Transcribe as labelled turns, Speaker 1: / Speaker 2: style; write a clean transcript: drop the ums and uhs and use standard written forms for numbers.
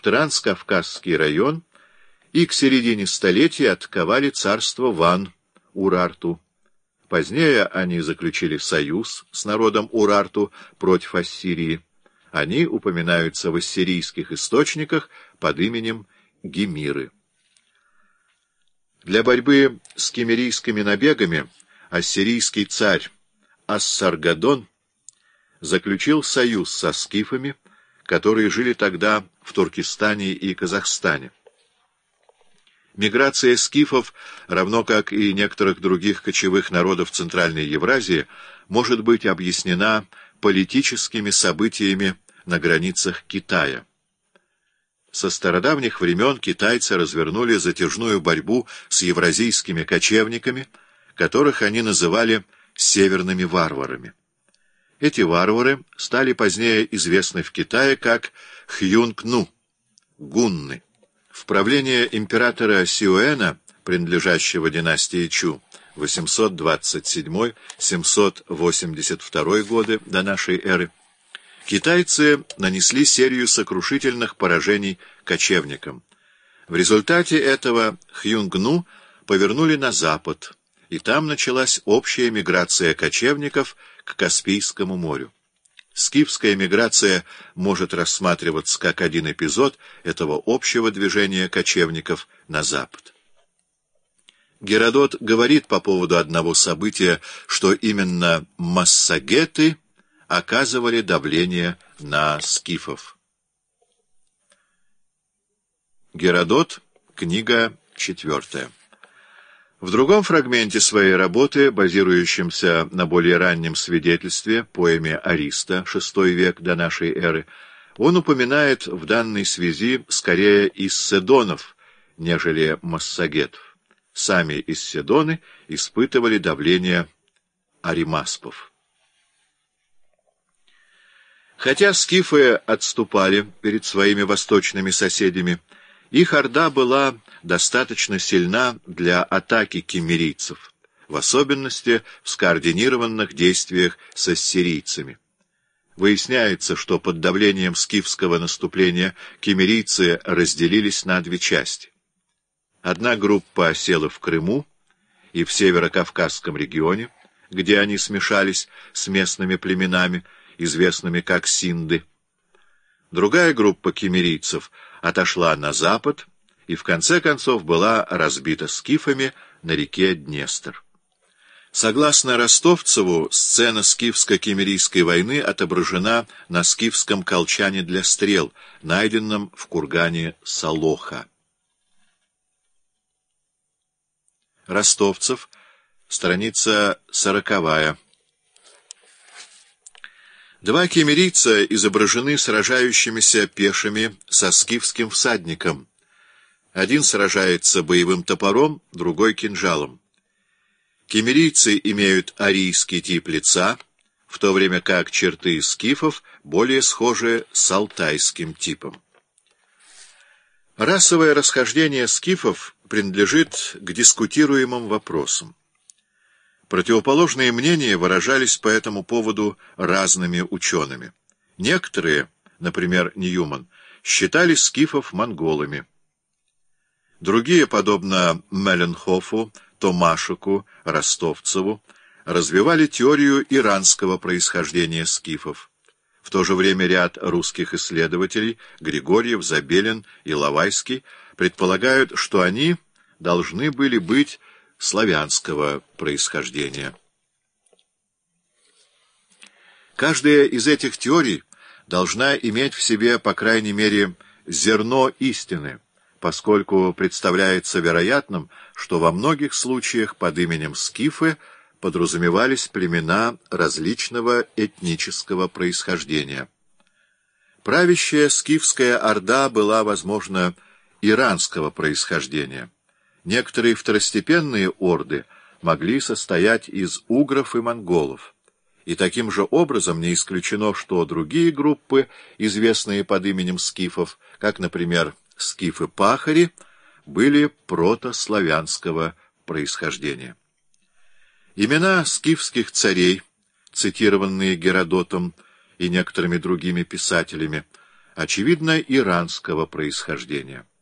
Speaker 1: Транскавказский район и к середине столетия атаковали царство Ван, Урарту. Позднее они заключили союз с народом Урарту против Ассирии. Они упоминаются в ассирийских источниках под именем Гемиры. Для борьбы с киммерийскими набегами ассирийский царь Ассаргадон заключил союз со скифами, которые жили тогда в Туркестане и Казахстане. Миграция скифов, равно как и некоторых других кочевых народов Центральной Евразии, может быть объяснена политическими событиями на границах Китая. Со стародавних времен китайцы развернули затяжную борьбу с евразийскими кочевниками, которых они называли северными варварами. Эти варвары стали позднее известны в Китае как хюнгну, гунны. В правление императора Сюэна, принадлежащего династии Чу, 827-782 годы до нашей эры, китайцы нанесли серию сокрушительных поражений кочевникам. В результате этого хюнгну повернули на запад, и там началась общая миграция кочевников к Каспийскому морю. Скифская миграция может рассматриваться как один эпизод этого общего движения кочевников на запад. Геродот говорит по поводу одного события, что именно массагеты оказывали давление на скифов. Геродот, книга 4. В другом фрагменте своей работы, базирующемся на более раннем свидетельстве, поэме Ариста, VI век до нашей эры, он упоминает в данной связи скорее исседонов, нежели массагетов. Сами исседоны испытывали давление аримаспов. Хотя скифы отступали перед своими восточными соседями, их орда была достаточно сильна для атаки киммерийцев, в особенности в скоординированных действиях с ассирийцами. Выясняется, что под давлением скифского наступления киммерийцы разделились на две части. Одна группа осела в Крыму и в Северокавказском регионе, где они смешались с местными племенами, известными как синды. Другая группа киммерийцев отошла на запад и в конце концов была разбита скифами на реке Днестр. Согласно Ростовцеву, сцена скифско-киммерийской войны отображена на скифском колчане для стрел, найденном в кургане Солоха. Ростовцев, страница 40. Два киммерийца изображены сражающимися пешими со скифским всадником. Один сражается боевым топором, другой — кинжалом. Киммерийцы имеют арийский тип лица, в то время как черты скифов более схожи с алтайским типом. Расовое расхождение скифов принадлежит к дискутируемым вопросам. Противоположные мнения выражались по этому поводу разными учеными. Некоторые, например, Ньюман, считали скифов монголами. Другие, подобно Мелленхофу, Томашику, Ростовцеву, развивали теорию иранского происхождения скифов. В то же время ряд русских исследователей, Григорьев, Забелин и Лавайский, предполагают, что они должны были быть славянского происхождения. Каждая из этих теорий должна иметь в себе, по крайней мере, зерно истины, поскольку представляется вероятным, что во многих случаях под именем скифы подразумевались племена различного этнического происхождения. Правящая скифская орда была, возможно, иранского происхождения. Некоторые второстепенные орды могли состоять из угров и монголов. И таким же образом не исключено, что другие группы, известные под именем скифов, как, например, скифы-пахари, были протославянского происхождения. Имена скифских царей, цитированные Геродотом и некоторыми другими писателями, очевидно, иранского происхождения.